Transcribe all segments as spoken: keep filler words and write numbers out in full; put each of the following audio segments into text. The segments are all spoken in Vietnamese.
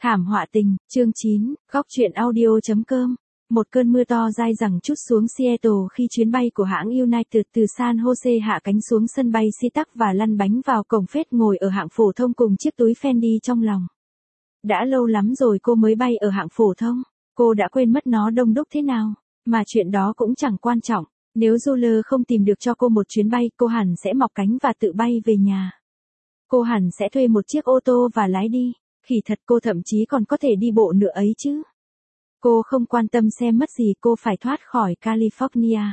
Thảm họa tình, chương chín, góc truyện audio.com. Một cơn mưa to dai dẳng trút xuống Seattle khi chuyến bay của hãng United từ San Jose hạ cánh xuống sân bay SeaTac và lăn bánh vào cổng phết ngồi ở hạng phổ thông cùng chiếc túi Fendi trong lòng. Đã lâu lắm rồi cô mới bay ở hạng phổ thông, cô đã quên mất nó đông đúc thế nào, mà chuyện đó cũng chẳng quan trọng. Nếu Juler không tìm được cho cô một chuyến bay, cô hẳn sẽ mọc cánh và tự bay về nhà. Cô hẳn sẽ thuê một chiếc ô tô và lái đi. Khỉ thật, cô thậm chí còn có thể đi bộ nữa ấy chứ. Cô không quan tâm xem mất gì, cô phải thoát khỏi California.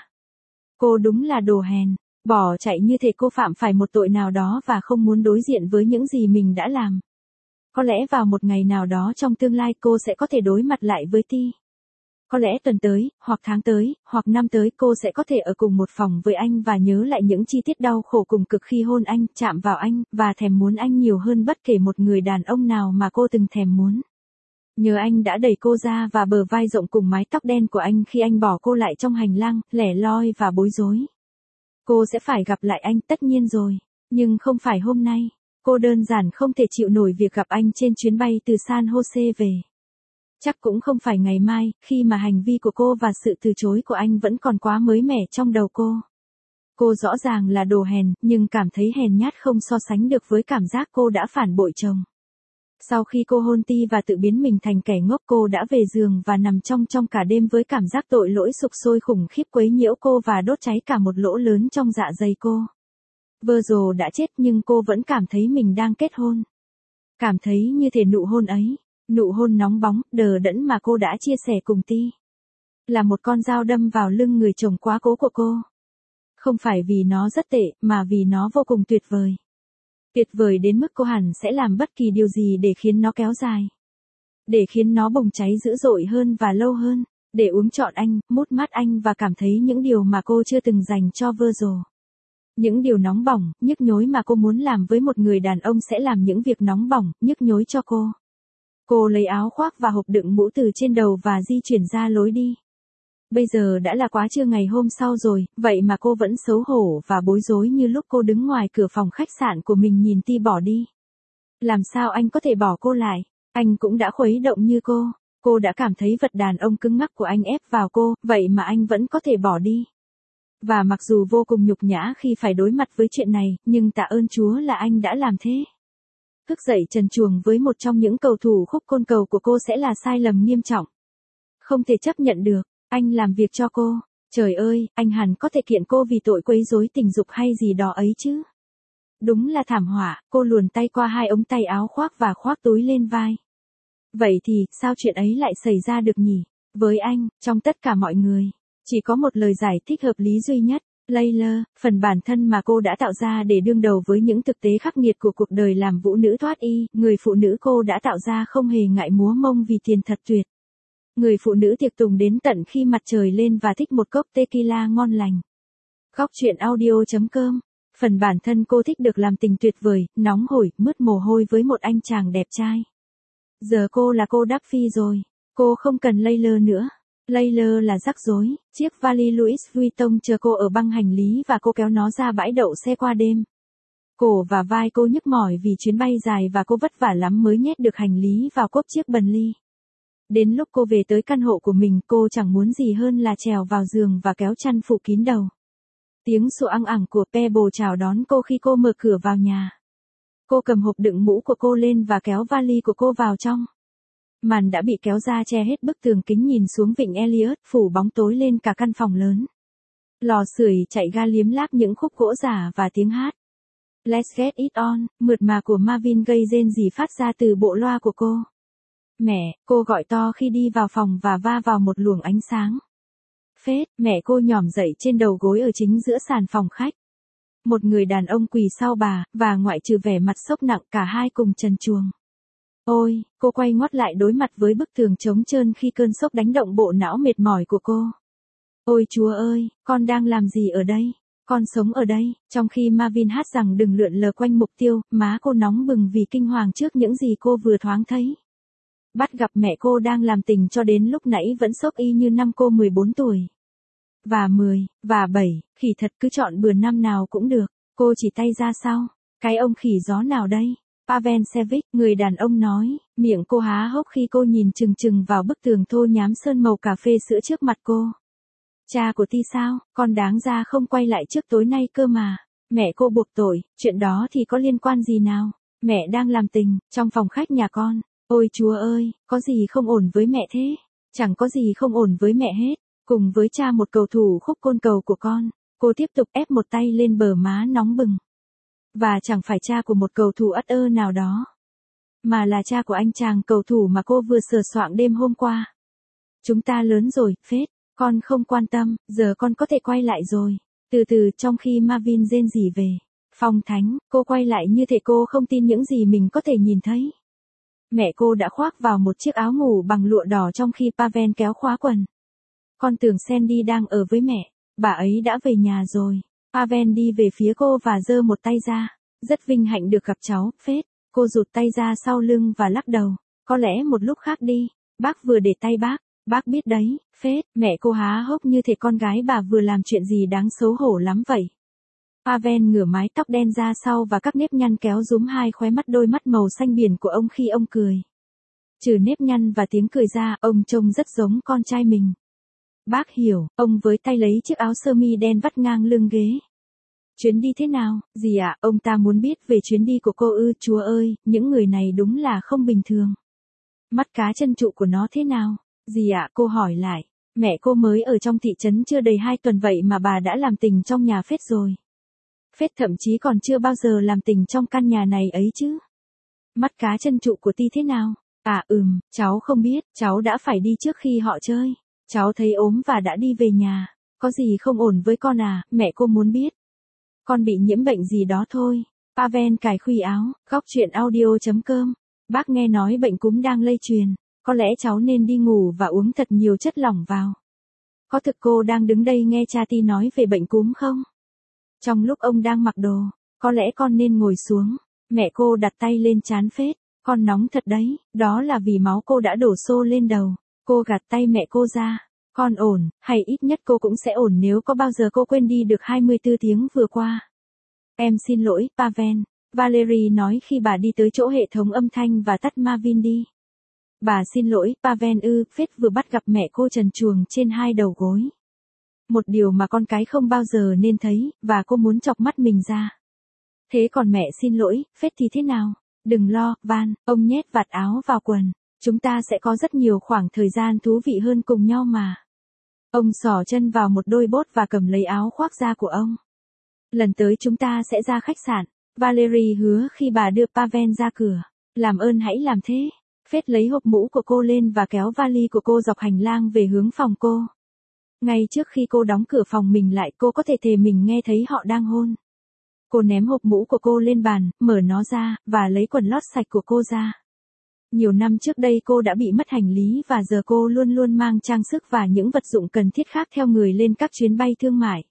Cô đúng là đồ hèn, bỏ chạy như thể cô phạm phải một tội nào đó và không muốn đối diện với những gì mình đã làm. Có lẽ vào một ngày nào đó trong tương lai cô sẽ có thể đối mặt lại với Ti. Có lẽ tuần tới, hoặc tháng tới, hoặc năm tới cô sẽ có thể ở cùng một phòng với anh và nhớ lại những chi tiết đau khổ cùng cực khi hôn anh, chạm vào anh, và thèm muốn anh nhiều hơn bất kể một người đàn ông nào mà cô từng thèm muốn. Nhớ anh đã đẩy cô ra và bờ vai rộng cùng mái tóc đen của anh khi anh bỏ cô lại trong hành lang, lẻ loi và bối rối. Cô sẽ phải gặp lại anh tất nhiên rồi, nhưng không phải hôm nay. Cô đơn giản không thể chịu nổi việc gặp anh trên chuyến bay từ San Jose về. Chắc cũng không phải ngày mai, khi mà hành vi của cô và sự từ chối của anh vẫn còn quá mới mẻ trong đầu cô. Cô rõ ràng là đồ hèn, nhưng cảm thấy hèn nhát không so sánh được với cảm giác cô đã phản bội chồng. Sau khi cô hôn Ti và tự biến mình thành kẻ ngốc, cô đã về giường và nằm trong trong cả đêm với cảm giác tội lỗi sục sôi khủng khiếp quấy nhiễu cô và đốt cháy cả một lỗ lớn trong dạ dày cô. Virgil đã chết nhưng cô vẫn cảm thấy mình đang kết hôn. Cảm thấy như thể nụ hôn ấy, nụ hôn nóng bóng, đờ đẫn mà cô đã chia sẻ cùng Ti, là một con dao đâm vào lưng người chồng quá cố của cô. Không phải vì nó rất tệ, mà vì nó vô cùng tuyệt vời. Tuyệt vời đến mức cô hẳn sẽ làm bất kỳ điều gì để khiến nó kéo dài. Để khiến nó bùng cháy dữ dội hơn và lâu hơn. Để uống trọn anh, mút mát anh và cảm thấy những điều mà cô chưa từng dành cho Virgil. Những điều nóng bỏng, nhức nhối mà cô muốn làm với một người đàn ông sẽ làm những việc nóng bỏng, nhức nhối cho cô. Cô lấy áo khoác và hộp đựng mũ từ trên đầu và di chuyển ra lối đi. Bây giờ đã là quá trưa ngày hôm sau rồi, vậy mà cô vẫn xấu hổ và bối rối như lúc cô đứng ngoài cửa phòng khách sạn của mình nhìn Ti bỏ đi. Làm sao anh có thể bỏ cô lại? Anh cũng đã khuấy động như cô. Cô đã cảm thấy vật đàn ông cứng ngắc của anh ép vào cô, vậy mà anh vẫn có thể bỏ đi. Và mặc dù vô cùng nhục nhã khi phải đối mặt với chuyện này, nhưng tạ ơn Chúa là anh đã làm thế. Thức dậy trần truồng với một trong những cầu thủ khúc côn cầu của cô sẽ là sai lầm nghiêm trọng. Không thể chấp nhận được, anh làm việc cho cô. Trời ơi, anh hẳn có thể kiện cô vì tội quấy rối tình dục hay gì đó ấy chứ. Đúng là thảm họa, cô luồn tay qua hai ống tay áo khoác và khoác túi lên vai. Vậy thì, sao chuyện ấy lại xảy ra được nhỉ? Với anh, trong tất cả mọi người, chỉ có một lời giải thích hợp lý duy nhất. Layla, phần bản thân mà cô đã tạo ra để đương đầu với những thực tế khắc nghiệt của cuộc đời làm vũ nữ thoát y, người phụ nữ cô đã tạo ra không hề ngại múa mông vì tiền thật tuyệt. Người phụ nữ tiệc tùng đến tận khi mặt trời lên và thích một cốc tequila ngon lành. Góc truyện audio.com. Phần bản thân cô thích được làm tình tuyệt vời, nóng hổi, mướt mồ hôi với một anh chàng đẹp trai. Giờ cô là cô Duffy rồi. Cô không cần Layla nữa. Layla là rắc rối, chiếc vali Louis Vuitton chờ cô ở băng hành lý và cô kéo nó ra bãi đậu xe qua đêm. Cổ và vai cô nhức mỏi vì chuyến bay dài và cô vất vả lắm mới nhét được hành lý vào cốp chiếc Bentley. Đến lúc cô về tới căn hộ của mình, cô chẳng muốn gì hơn là trèo vào giường và kéo chăn phủ kín đầu. Tiếng sủa ăng ẳng của Pebble chào đón cô khi cô mở cửa vào nhà. Cô cầm hộp đựng mũ của cô lên và kéo vali của cô vào trong. Màn đã bị kéo ra che hết bức tường kính nhìn xuống vịnh Elliot, phủ bóng tối lên cả căn phòng lớn. Lò sưởi chạy ga liếm láp những khúc gỗ giả và tiếng hát Let's Get It On, mượt mà của Marvin Gaye rên rỉ phát ra từ bộ loa của cô. Mẹ, cô gọi to khi đi vào phòng và va vào một luồng ánh sáng. Phết, mẹ cô nhỏm dậy trên đầu gối ở chính giữa sàn phòng khách. Một người đàn ông quỳ sau bà, và ngoại trừ vẻ mặt sốc nặng cả hai cùng trần truồng. Ôi, cô quay ngoắt lại đối mặt với bức tường trống trơn khi cơn sốc đánh động bộ não mệt mỏi của cô. Ôi Chúa ơi, con đang làm gì ở đây? Con sống ở đây. Trong khi Marvin hát rằng đừng lượn lờ quanh mục tiêu, má cô nóng bừng vì kinh hoàng trước những gì cô vừa thoáng thấy. Bắt gặp mẹ cô đang làm tình cho đến lúc nãy vẫn sốc y như năm cô mười bốn tuổi. Và mười, và bảy, khỉ thật cứ chọn bừa năm nào cũng được. Cô chỉ tay ra sau. Cái ông khỉ gió nào đây? Pavel Sevich, người đàn ông nói, miệng cô há hốc khi cô nhìn chừng chừng vào bức tường thô nhám sơn màu cà phê sữa trước mặt cô. Cha của Ti sao, con đáng ra không quay lại trước tối nay cơ mà. Mẹ cô buộc tội, chuyện đó thì có liên quan gì nào? Mẹ đang làm tình, trong phòng khách nhà con. Ôi Chúa ơi, có gì không ổn với mẹ thế? Chẳng có gì không ổn với mẹ hết. Cùng với cha một cầu thủ khúc côn cầu của con, cô tiếp tục ép một tay lên bờ má nóng bừng. Và chẳng phải cha của một cầu thủ ất ơ nào đó, mà là cha của anh chàng cầu thủ mà cô vừa sờ soạng đêm hôm qua. Chúng ta lớn rồi, phết, con không quan tâm, giờ con có thể quay lại rồi. Từ từ trong khi Marvin rên rỉ về phòng thánh, cô quay lại như thể cô không tin những gì mình có thể nhìn thấy. Mẹ cô đã khoác vào một chiếc áo ngủ bằng lụa đỏ trong khi Pavel kéo khóa quần. Con tưởng Sandy đang ở với mẹ, bà ấy đã về nhà rồi. Pavel đi về phía cô và giơ một tay ra. Rất vinh hạnh được gặp cháu, phết. Cô rụt tay ra sau lưng và lắc đầu. Có lẽ một lúc khác đi. Bác vừa để tay bác. Bác biết đấy, phết. Mẹ cô há hốc như thể con gái bà vừa làm chuyện gì đáng xấu hổ lắm vậy. Pavel ngửa mái tóc đen ra sau và các nếp nhăn kéo rúm hai khóe mắt đôi mắt màu xanh biển của ông khi ông cười. Trừ nếp nhăn và tiếng cười ra, ông trông rất giống con trai mình. Bác hiểu, ông với tay lấy chiếc áo sơ mi đen vắt ngang lưng ghế. Chuyến đi thế nào, dì ạ, ông ta muốn biết về chuyến đi của cô ư, Chúa ơi, những người này đúng là không bình thường. Mắt cá chân trụ của nó thế nào, dì ạ, cô hỏi lại, mẹ cô mới ở trong thị trấn chưa đầy hai tuần vậy mà bà đã làm tình trong nhà Phết rồi. Phết thậm chí còn chưa bao giờ làm tình trong căn nhà này ấy chứ. Mắt cá chân trụ của Ti thế nào, à ừm, cháu không biết, cháu đã phải đi trước khi họ chơi. Cháu thấy ốm và đã đi về nhà. Có gì không ổn với con à, mẹ cô muốn biết. Con bị nhiễm bệnh gì đó thôi. Pavel cài khuy áo, góc chuyện audio chấm com. Bác nghe nói bệnh cúm đang lây truyền. Có lẽ cháu nên đi ngủ và uống thật nhiều chất lỏng vào. Có thực cô đang đứng đây nghe cha Ti nói về bệnh cúm không? Trong lúc ông đang mặc đồ, có lẽ con nên ngồi xuống. Mẹ cô đặt tay lên trán Phết. Con nóng thật đấy, đó là vì máu cô đã đổ xô lên đầu. Cô gạt tay mẹ cô ra. Con ổn, hay ít nhất cô cũng sẽ ổn nếu có bao giờ cô quên đi được hai mươi tư tiếng vừa qua. Em xin lỗi, Pavel. Valerie nói khi bà đi tới chỗ hệ thống âm thanh và tắt Marvin đi. Bà xin lỗi, Pavel ư, Phết vừa bắt gặp mẹ cô trần truồng trên hai đầu gối. Một điều mà con cái không bao giờ nên thấy, và cô muốn chọc mắt mình ra. Thế còn mẹ xin lỗi, Phết thì thế nào? Đừng lo, Van, ông nhét vạt áo vào quần. Chúng ta sẽ có rất nhiều khoảng thời gian thú vị hơn cùng nhau mà. Ông xỏ chân vào một đôi bốt và cầm lấy áo khoác da của ông. Lần tới chúng ta sẽ ra khách sạn. Valerie hứa khi bà đưa Pavel ra cửa. Làm ơn hãy làm thế. Phết lấy hộp mũ của cô lên và kéo vali của cô dọc hành lang về hướng phòng cô. Ngay trước khi cô đóng cửa phòng mình lại, cô có thể thề mình nghe thấy họ đang hôn. Cô ném hộp mũ của cô lên bàn, mở nó ra, và lấy quần lót sạch của cô ra. Nhiều năm trước đây cô đã bị mất hành lý và giờ cô luôn luôn mang trang sức và những vật dụng cần thiết khác theo người lên các chuyến bay thương mại.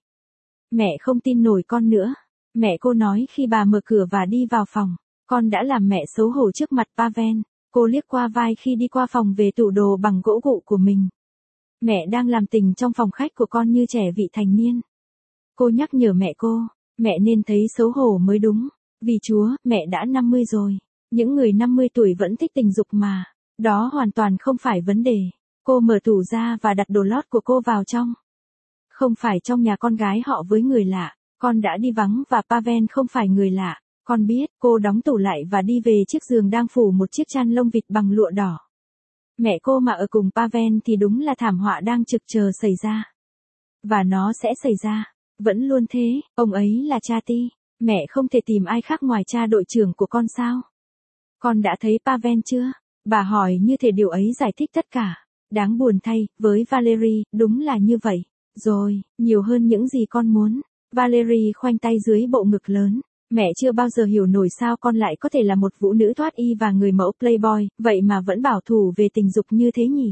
Mẹ không tin nổi con nữa. Mẹ cô nói khi bà mở cửa và đi vào phòng. Con đã làm mẹ xấu hổ trước mặt Pavel. Cô liếc qua vai khi đi qua phòng về tủ đồ bằng gỗ gụ của mình. Mẹ đang làm tình trong phòng khách của con như trẻ vị thành niên. Cô nhắc nhở mẹ cô. Mẹ nên thấy xấu hổ mới đúng. Vì Chúa, mẹ đã năm mươi rồi. Những người năm mươi tuổi vẫn thích tình dục mà. Đó hoàn toàn không phải vấn đề. Cô mở tủ ra và đặt đồ lót của cô vào trong. Không phải trong nhà con gái họ với người lạ. Con đã đi vắng và Pavel không phải người lạ. Con biết, cô đóng tủ lại và đi về chiếc giường đang phủ một chiếc chăn lông vịt bằng lụa đỏ. Mẹ cô mà ở cùng Pavel thì đúng là thảm họa đang trực chờ xảy ra. Và nó sẽ xảy ra. Vẫn luôn thế, ông ấy là cha Ti. Mẹ không thể tìm ai khác ngoài cha đội trưởng của con sao? Con đã thấy Pavel chưa? Bà hỏi như thể điều ấy giải thích tất cả. Đáng buồn thay, với Valerie, đúng là như vậy. Rồi, nhiều hơn những gì con muốn. Valerie khoanh tay dưới bộ ngực lớn. Mẹ chưa bao giờ hiểu nổi sao con lại có thể là một vũ nữ thoát y và người mẫu playboy, vậy mà vẫn bảo thủ về tình dục như thế nhỉ?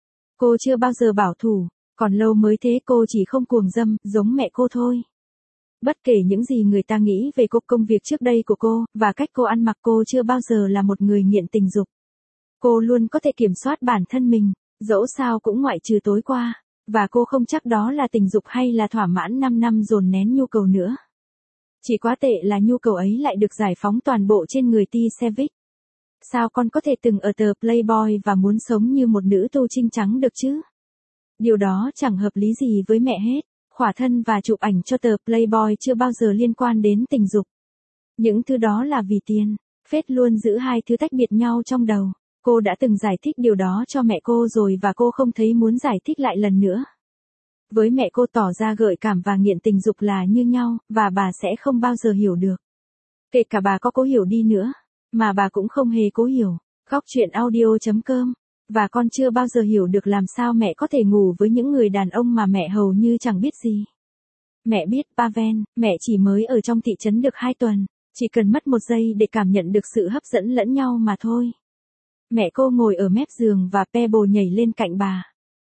Cô chưa bao giờ bảo thủ, còn lâu mới thế, cô chỉ không cuồng dâm, giống mẹ cô thôi. Bất kể những gì người ta nghĩ về cô, công việc trước đây của cô, và cách cô ăn mặc, cô chưa bao giờ là một người nghiện tình dục. Cô luôn có thể kiểm soát bản thân mình, dẫu sao cũng ngoại trừ tối qua, và cô không chắc đó là tình dục hay là thỏa mãn năm năm dồn nén nhu cầu nữa. Chỉ quá tệ là nhu cầu ấy lại được giải phóng toàn bộ trên người T. Savick. Sao con có thể từng ở tờ Playboy và muốn sống như một nữ tu trinh trắng được chứ? Điều đó chẳng hợp lý gì với mẹ hết. Khỏa thân và chụp ảnh cho tờ Playboy chưa bao giờ liên quan đến tình dục. Những thứ đó là vì tiền. Phết luôn giữ hai thứ tách biệt nhau trong đầu. Cô đã từng giải thích điều đó cho mẹ cô rồi và cô không thấy muốn giải thích lại lần nữa. Với mẹ cô tỏ ra gợi cảm và nghiện tình dục là như nhau, và bà sẽ không bao giờ hiểu được. Kể cả bà có cố hiểu đi nữa, mà bà cũng không hề cố hiểu. Góc chuyện audio chấm com. Và con chưa bao giờ hiểu được làm sao mẹ có thể ngủ với những người đàn ông mà mẹ hầu như chẳng biết gì. Mẹ biết Pavel, mẹ chỉ mới ở trong thị trấn được hai tuần, chỉ cần mất một giây để cảm nhận được sự hấp dẫn lẫn nhau mà thôi. Mẹ cô ngồi ở mép giường và Pebble nhảy lên cạnh bà.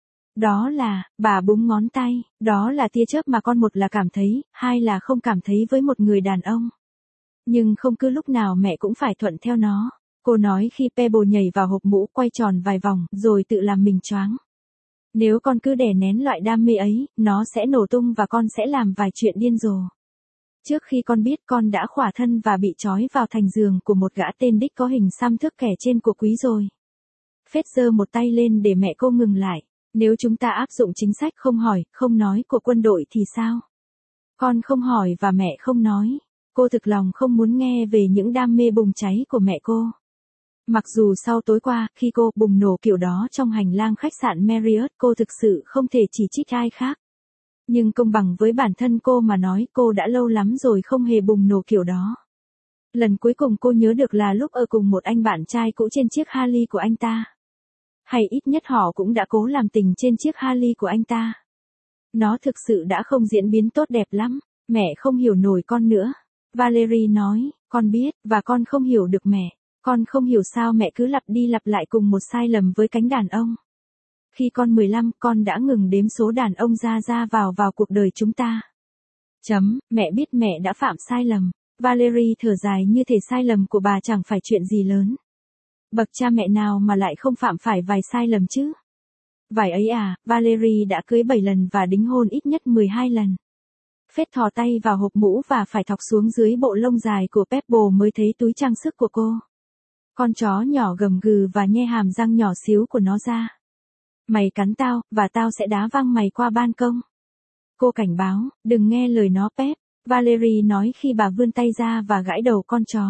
Đó là, bà búng ngón tay, đó là tia chớp mà con một là cảm thấy, hai là không cảm thấy với một người đàn ông. Nhưng không cứ lúc nào mẹ cũng phải thuận theo nó. Cô nói khi Pebble nhảy vào hộp mũ quay tròn vài vòng rồi tự làm mình choáng. Nếu con cứ đè nén loại đam mê ấy, nó sẽ nổ tung và con sẽ làm vài chuyện điên rồ. Trước khi con biết con đã khỏa thân và bị trói vào thành giường của một gã tên đích có hình xăm thước kẻ trên của quý rồi. Phết giơ một tay lên để mẹ cô ngừng lại. Nếu chúng ta áp dụng chính sách không hỏi, không nói của quân đội thì sao? Con không hỏi và mẹ không nói. Cô thực lòng không muốn nghe về những đam mê bùng cháy của mẹ cô. Mặc dù sau tối qua, khi cô bùng nổ kiểu đó trong hành lang khách sạn Marriott, cô thực sự không thể chỉ trích ai khác. Nhưng công bằng với bản thân cô mà nói, cô đã lâu lắm rồi không hề bùng nổ kiểu đó. Lần cuối cùng cô nhớ được là lúc ở cùng một anh bạn trai cũ trên chiếc Harley của anh ta. Hay ít nhất họ cũng đã cố làm tình trên chiếc Harley của anh ta. Nó thực sự đã không diễn biến tốt đẹp lắm. Mẹ không hiểu nổi con nữa. Valerie nói, con biết, và con không hiểu được mẹ. Con không hiểu sao mẹ cứ lặp đi lặp lại cùng một sai lầm với cánh đàn ông. Khi con mười lăm, con đã ngừng đếm số đàn ông ra ra vào vào cuộc đời chúng ta. Chấm, mẹ biết mẹ đã phạm sai lầm. Valerie thở dài như thể sai lầm của bà chẳng phải chuyện gì lớn. Bậc cha mẹ nào mà lại không phạm phải vài sai lầm chứ? Vài ấy à, Valerie đã cưới bảy lần và đính hôn ít nhất mười hai lần. Phết thò tay vào hộp mũ và phải thọc xuống dưới bộ lông dài của Pebble mới thấy túi trang sức của cô. Con chó nhỏ gầm gừ và nhe hàm răng nhỏ xíu của nó ra. Mày cắn tao, và tao sẽ đá văng mày qua ban công. Cô cảnh báo, đừng nghe lời nó Pep, Valerie nói khi bà vươn tay ra và gãi đầu con chó.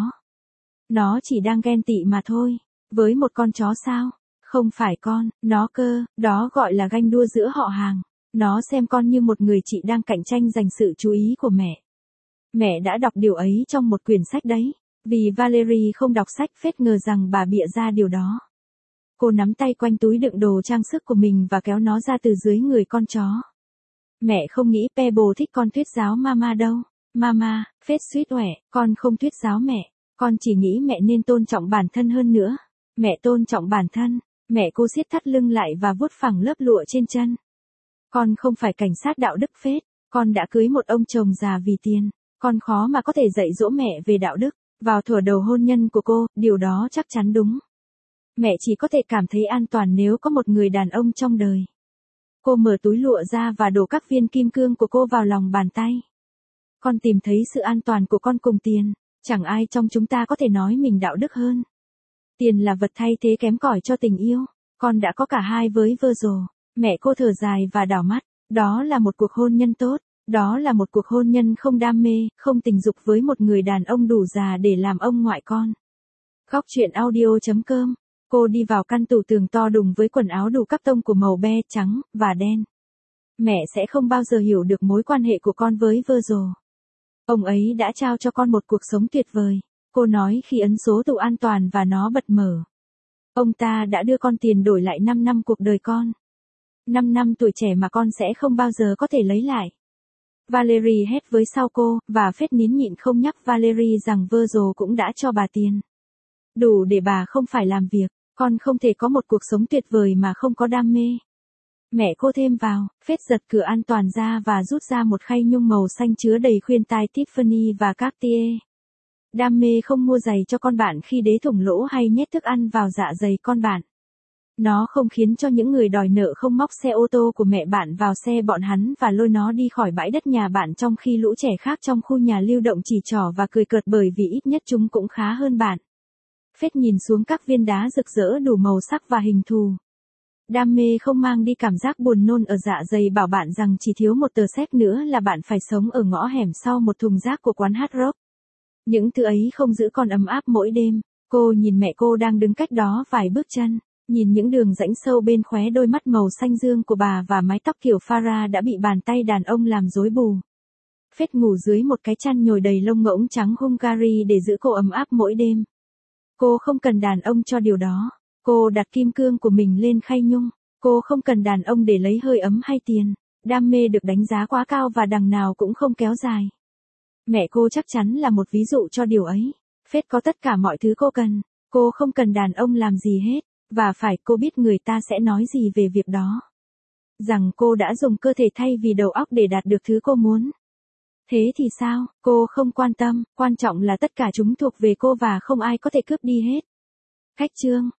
Nó chỉ đang ghen tị mà thôi. Với một con chó sao? Không phải con, nó cơ, đó gọi là ganh đua giữa họ hàng. Nó xem con như một người chị đang cạnh tranh giành sự chú ý của mẹ. Mẹ đã đọc điều ấy trong một quyển sách đấy. Vì Valerie không đọc sách, Phết ngờ rằng bà bịa ra điều đó. Cô nắm tay quanh túi đựng đồ trang sức của mình và kéo nó ra từ dưới người con chó. Mẹ không nghĩ Pebble thích con thuyết giáo Mama đâu. Mama, Phết suýt oẻ, con không thuyết giáo mẹ. Con chỉ nghĩ mẹ nên tôn trọng bản thân hơn nữa. Mẹ tôn trọng bản thân. Mẹ cô siết thắt lưng lại và vuốt phẳng lớp lụa trên chân. Con không phải cảnh sát đạo đức Phết. Con đã cưới một ông chồng già vì tiền. Con khó mà có thể dạy dỗ mẹ về đạo đức. Vào thuở đầu hôn nhân của cô, điều đó chắc chắn đúng. Mẹ chỉ có thể cảm thấy an toàn nếu có một người đàn ông trong đời. Cô mở túi lụa ra và đổ các viên kim cương của cô vào lòng bàn tay. Con tìm thấy sự an toàn của con cùng tiền. Chẳng ai trong chúng ta có thể nói mình đạo đức hơn. Tiền là vật thay thế kém cỏi cho tình yêu. Con đã có cả hai với Virgil. Mẹ cô thở dài và đảo mắt. Đó là một cuộc hôn nhân tốt. Đó là một cuộc hôn nhân không đam mê, không tình dục với một người đàn ông đủ già để làm ông ngoại con. Góc chuyện audio chấm com. Cô đi vào căn tủ tường to đùng với quần áo đủ các tông của màu be, trắng, và đen. Mẹ sẽ không bao giờ hiểu được mối quan hệ của con với Virgil. Ông ấy đã trao cho con một cuộc sống tuyệt vời. Cô nói khi ấn số tủ an toàn và nó bật mở. Ông ta đã đưa con tiền đổi lại năm năm cuộc đời con. năm năm tuổi trẻ mà con sẽ không bao giờ có thể lấy lại. Valerie hét với sau cô, và Phết nín nhịn không nhắc Valerie rằng Virgil cũng đã cho bà tiền. Đủ để bà không phải làm việc, con không thể có một cuộc sống tuyệt vời mà không có đam mê. Mẹ cô thêm vào, Phết giật cửa an toàn ra và rút ra một khay nhung màu xanh chứa đầy khuyên tai Tiffany và Cartier. Đam mê không mua giày cho con bạn khi đế thủng lỗ hay nhét thức ăn vào dạ dày con bạn. Nó không khiến cho những người đòi nợ không móc xe ô tô của mẹ bạn vào xe bọn hắn và lôi nó đi khỏi bãi đất nhà bạn, trong khi lũ trẻ khác trong khu nhà lưu động chỉ trỏ và cười cợt bởi vì ít nhất chúng cũng khá hơn bạn. Phết nhìn xuống các viên đá rực rỡ đủ màu sắc và hình thù. Đam mê không mang đi cảm giác buồn nôn ở dạ dày bảo bạn rằng chỉ thiếu một tờ séc nữa là bạn phải sống ở ngõ hẻm sau một thùng rác của quán hard rock. Những thứ ấy không giữ con ấm áp mỗi đêm. Cô nhìn mẹ cô đang đứng cách đó vài bước chân, nhìn những đường rãnh sâu bên khóe đôi mắt màu xanh dương của bà và mái tóc kiểu Farah đã bị bàn tay đàn ông làm rối bù. Phết ngủ dưới một cái chăn nhồi đầy lông ngỗng trắng Hungary để giữ cô ấm áp mỗi đêm. Cô không cần đàn ông cho điều đó. Cô đặt kim cương của mình lên khay nhung. Cô không cần đàn ông để lấy hơi ấm hay tiền. Đam mê được đánh giá quá cao và đằng nào cũng không kéo dài. Mẹ cô chắc chắn là một ví dụ cho điều ấy. Phết có tất cả mọi thứ cô cần. Cô không cần đàn ông làm gì hết. Và phải, cô biết người ta sẽ nói gì về việc đó. Rằng cô đã dùng cơ thể thay vì đầu óc để đạt được thứ cô muốn. Thế thì sao? Cô không quan tâm, quan trọng là tất cả chúng thuộc về cô và không ai có thể cướp đi hết. Khách chương